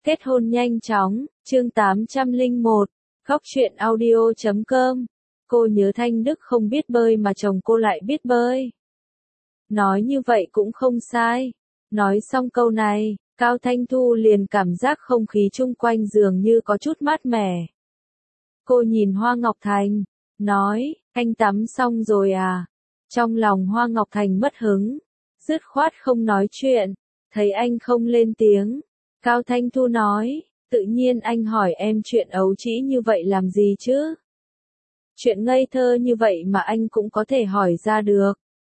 Kết hôn nhanh chóng, chương 801, Góc truyện audio.com. Cô nhớ Thanh Đức không biết bơi mà chồng cô lại biết bơi. Nói như vậy cũng không sai. Nói xong câu này, Cao Thanh Thu liền cảm giác không khí chung quanh dường như có chút mát mẻ. Cô nhìn Hoa Ngọc Thành, nói, anh tắm xong rồi à? Trong lòng Hoa Ngọc Thành mất hứng, dứt khoát không nói chuyện, thấy anh không lên tiếng. Cao Thanh Thu nói, tự nhiên anh hỏi em chuyện ấu trĩ như vậy làm gì chứ? Chuyện ngây thơ như vậy mà anh cũng có thể hỏi ra được.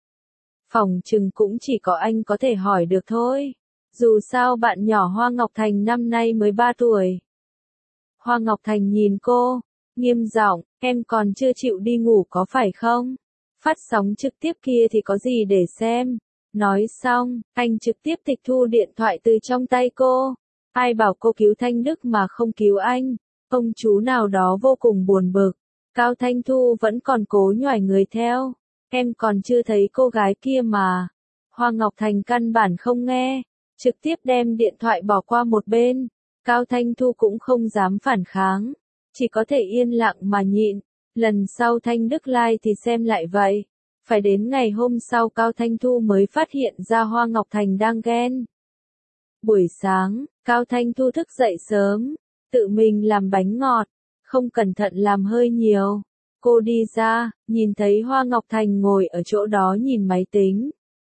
Phỏng chừng cũng chỉ có anh có thể hỏi được thôi. Dù sao bạn nhỏ Hoa Ngọc Thành năm nay mới 3 tuổi. Hoa Ngọc Thành nhìn cô, nghiêm giọng, em còn chưa chịu đi ngủ có phải không? Phát sóng trực tiếp kia thì có gì để xem? Nói xong, anh trực tiếp tịch thu điện thoại từ trong tay cô. Ai bảo cô cứu Thanh Đức mà không cứu anh? Ông chú nào đó vô cùng buồn bực. Cao Thanh Thu vẫn còn cố nhoài người theo. Em còn chưa thấy cô gái kia mà. Hoa Ngọc Thành căn bản không nghe, trực tiếp đem điện thoại bỏ qua một bên. Cao Thanh Thu cũng không dám phản kháng, chỉ có thể yên lặng mà nhịn. Lần sau Thanh Đức like thì xem lại vậy. Phải đến ngày hôm sau Cao Thanh Thu mới phát hiện ra Hoa Ngọc Thành đang ghen. Buổi sáng, Cao Thanh Thu thức dậy sớm, tự mình làm bánh ngọt, không cẩn thận làm hơi nhiều. Cô đi ra, nhìn thấy Hoa Ngọc Thành ngồi ở chỗ đó nhìn máy tính.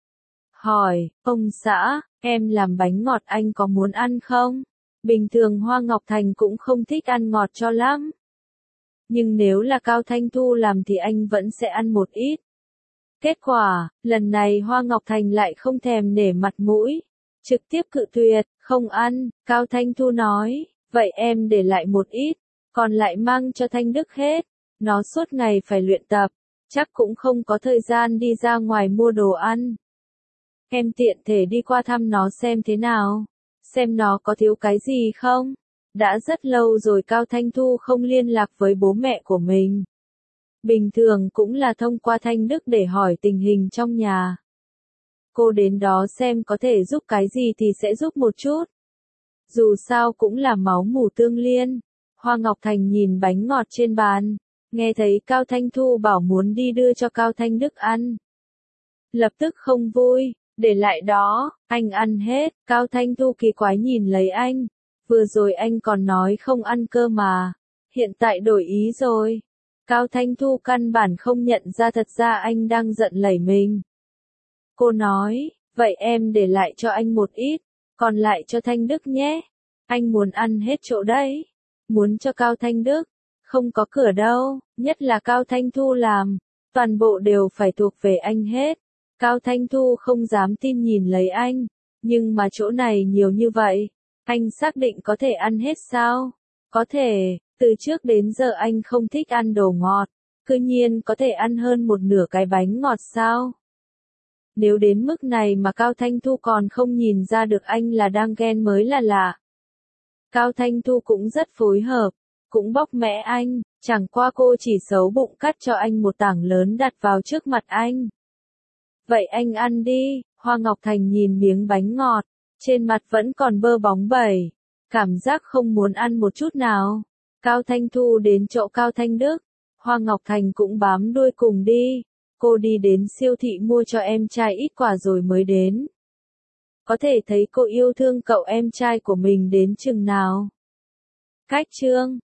Hỏi, ông xã, em làm bánh ngọt anh có muốn ăn không? Bình thường Hoa Ngọc Thành cũng không thích ăn ngọt cho lắm. Nhưng nếu là Cao Thanh Thu làm thì anh vẫn sẽ ăn một ít. Kết quả, lần này Hoa Ngọc Thành lại không thèm nể mặt mũi. Trực tiếp cự tuyệt, không ăn. Cao Thanh Thu nói, vậy em để lại một ít, còn lại mang cho Thanh Đức hết. Nó suốt ngày phải luyện tập, chắc cũng không có thời gian đi ra ngoài mua đồ ăn. Em tiện thể đi qua thăm nó xem thế nào, xem nó có thiếu cái gì không. Đã rất lâu rồi Cao Thanh Thu không liên lạc với bố mẹ của mình. Bình thường cũng là thông qua Thanh Đức để hỏi tình hình trong nhà. Cô đến đó xem có thể giúp cái gì thì sẽ giúp một chút. Dù sao cũng là máu mủ tương liên. Hoa Ngọc Thành nhìn bánh ngọt trên bàn, nghe thấy Cao Thanh Thu bảo muốn đi đưa cho Cao Thanh Đức ăn. Lập tức không vui, để lại đó, anh ăn hết. Cao Thanh Thu kỳ quái nhìn lấy anh. Vừa rồi anh còn nói không ăn cơ mà. Hiện tại đổi ý rồi. Cao Thanh Thu căn bản không nhận ra thật ra anh đang giận lẩy mình. Cô nói, vậy em để lại cho anh một ít, còn lại cho Thanh Đức nhé. Anh muốn ăn hết chỗ đấy. Muốn cho Cao Thanh Đức. Không có cửa đâu, nhất là Cao Thanh Thu làm. Toàn bộ đều phải thuộc về anh hết. Cao Thanh Thu không dám tin nhìn lấy anh. Nhưng mà chỗ này nhiều như vậy. Anh xác định có thể ăn hết sao? Có thể, từ trước đến giờ anh không thích ăn đồ ngọt. Cứ nhiên có thể ăn hơn một nửa cái bánh ngọt sao? Nếu đến mức này mà Cao Thanh Thu còn không nhìn ra được anh là đang ghen mới là lạ. Cao Thanh Thu cũng rất phối hợp, cũng bóc mẽ anh, chẳng qua cô chỉ xấu bụng cắt cho anh một tảng lớn đặt vào trước mặt anh. Vậy anh ăn đi. Hoa Ngọc Thành nhìn miếng bánh ngọt, trên mặt vẫn còn bơ bóng bẩy, cảm giác không muốn ăn một chút nào. Cao Thanh Thu đến chỗ Cao Thanh Đức, Hoa Ngọc Thành cũng bám đuôi cùng đi. Cô đi đến siêu thị mua cho em trai ít quả rồi mới đến. Có thể thấy cô yêu thương cậu em trai của mình đến chừng nào. Cách chương